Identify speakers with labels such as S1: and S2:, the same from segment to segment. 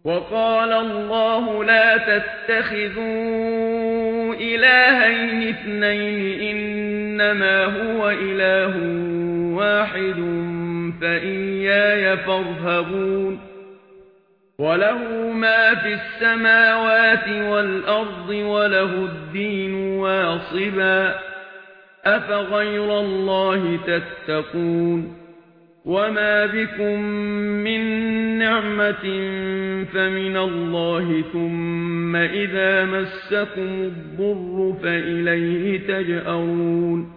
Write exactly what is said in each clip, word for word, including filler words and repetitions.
S1: وقال الله لا تتخذوا إلهين اثنين إنما هو إله واحد فإياي فارهبون وله ما في السماوات والأرض وله الدين واصبا أفغير الله تتقون وما بكم من نعمة فمن الله ثم إذا مسكم الضر فإليه تجأرون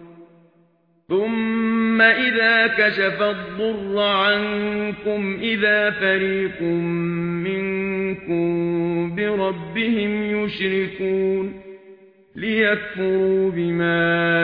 S1: ثم إذا كشف الضر عنكم إذا فريق منكم بربهم يشركون ليكفروا بما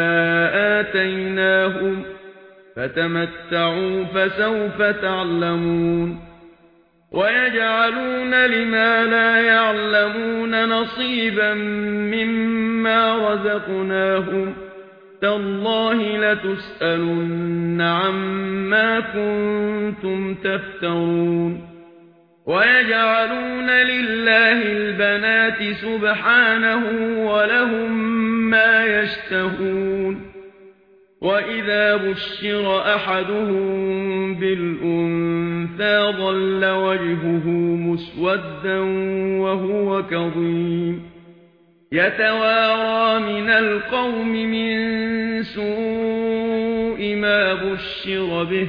S1: آتيناهم فتمتعوا فسوف تعلمون ويجعلون لما لا يعلمون نصيبا مما رزقناهم تالله لتسألن عما كنتم تفترون ويجعلون لله البنات سبحانه ولهم ما يشتهون وإذا بشر أحدهم بالأنثى ظل وجهه مسودا وهو كظيم يتوارى من القوم من سوء ما بشر به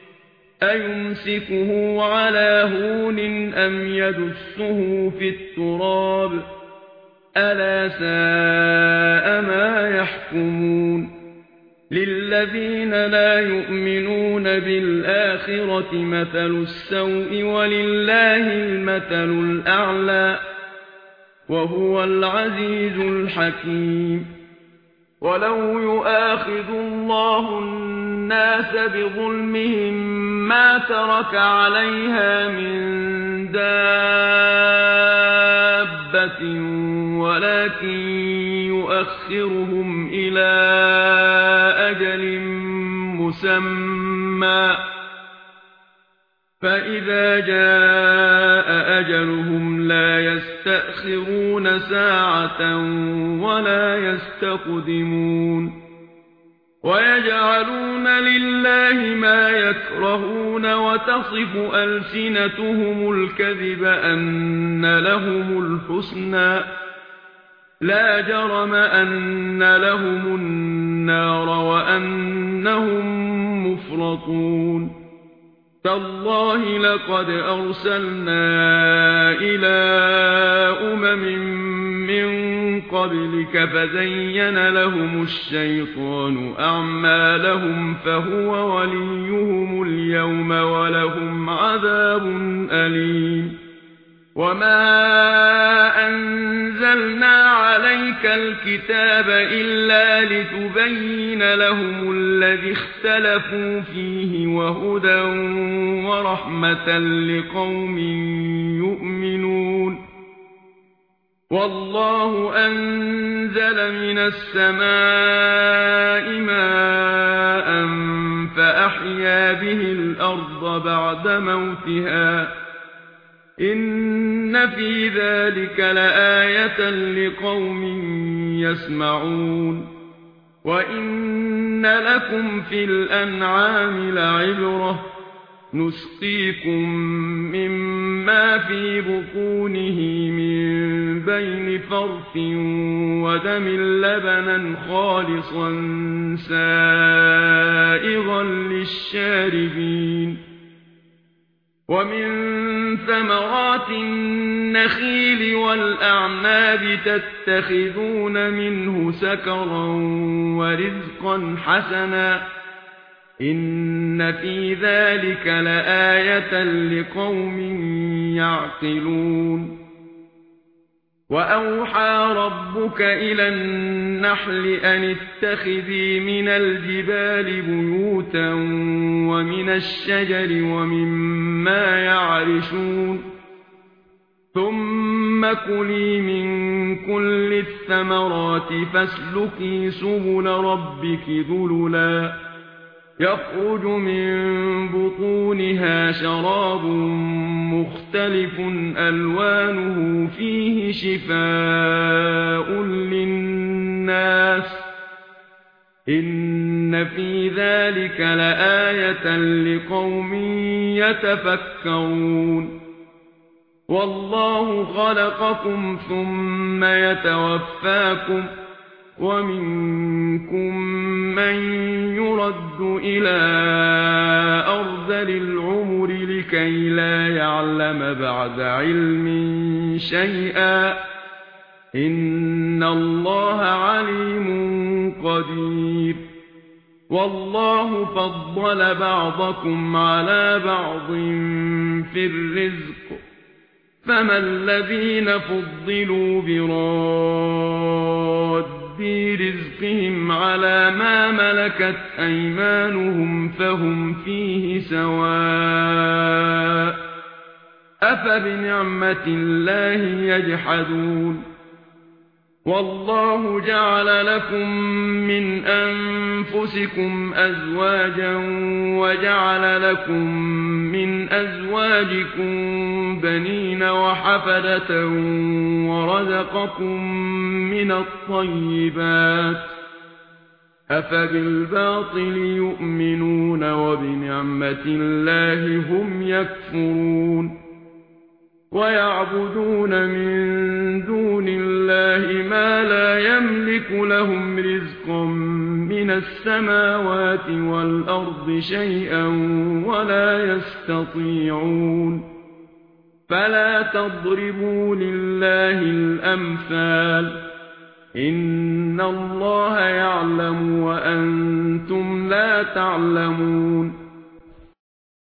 S1: أيمسكه على هون أم يدسه في التراب ألا ساء ما يحكمون للذين لا يؤمنون بالآخرة مثل السوء ولله المثل الأعلى وهو العزيز الحكيم ولو يؤاخذ الله الناس بظلمهم ما ترك عليها من دابة ولكن يؤخرهم إلى أجل مسمى فإذا جاء أجلهم لا يستأخرون ساعة ولا يستقدمون ويجعلون لله ما يكرهون وتصف ألسنتهم الكذب أن لهم الحسنى لا جرم أن لهم النار وأنهم مفرطون تالله لقد أرسلنا إلى أمم من قبلك فزين لهم الشيطان أعمالهم فهو وليهم اليوم ولهم عذاب أليم وما أنزلنا عليك الكتاب إلا لتبين لهم الذي اختلفوا فيه وهدى ورحمة لقوم يؤمنون والله أنزل من السماء ماء فأحيا به الأرض بعد موتها إن في ذلك لآية لقوم يسمعون وإن لكم في الأنعام لعبرة نسقيكم مما في بطونه من بين فرث ودم لبنا خالصا سائغا للشاربين ومن ثمرات النخيل والأعناب تتخذون منه سكرا ورزقا حسنا إن في ذلك لآية لقوم يعقلون وأوحى ربك إلى النحل أن اتخذي من الجبال بيوتا ومن الشجر ومما يعرشون ثم كلي من كل الثمرات فاسلكي سبل ربك ذللا يخرج من بطونها شراب مختلف ألوانه فيه شفاء للناس إن في ذلك لآية لقوم يتفكرون والله خلقكم ثم يتوفاكم ومنكم من يرد إلى أرذل العمر لكي لا يعلم بعد علم شيئا إن الله عليم قدير والله فضل بعضكم على بعض في الرزق فما الذين فضلوا براد رزقهم على ما ملكت أيمانهم فهم فيه سواء أفبنعمة الله يجحدون والله جعل لكم من أنفسكم أزواجا وجعل لكم من أزواجكم بنين وحفدة ورزقكم من الطيبات أفبالباطل يؤمنون وبنعمة الله هم يكفرون ويعبدون من دون الله ما لا يملك لهم رزقا من السماوات والأرض شيئا ولا يستطيعون فلا تضربوا لله الأمثال إن الله يعلم وأنتم لا تعلمون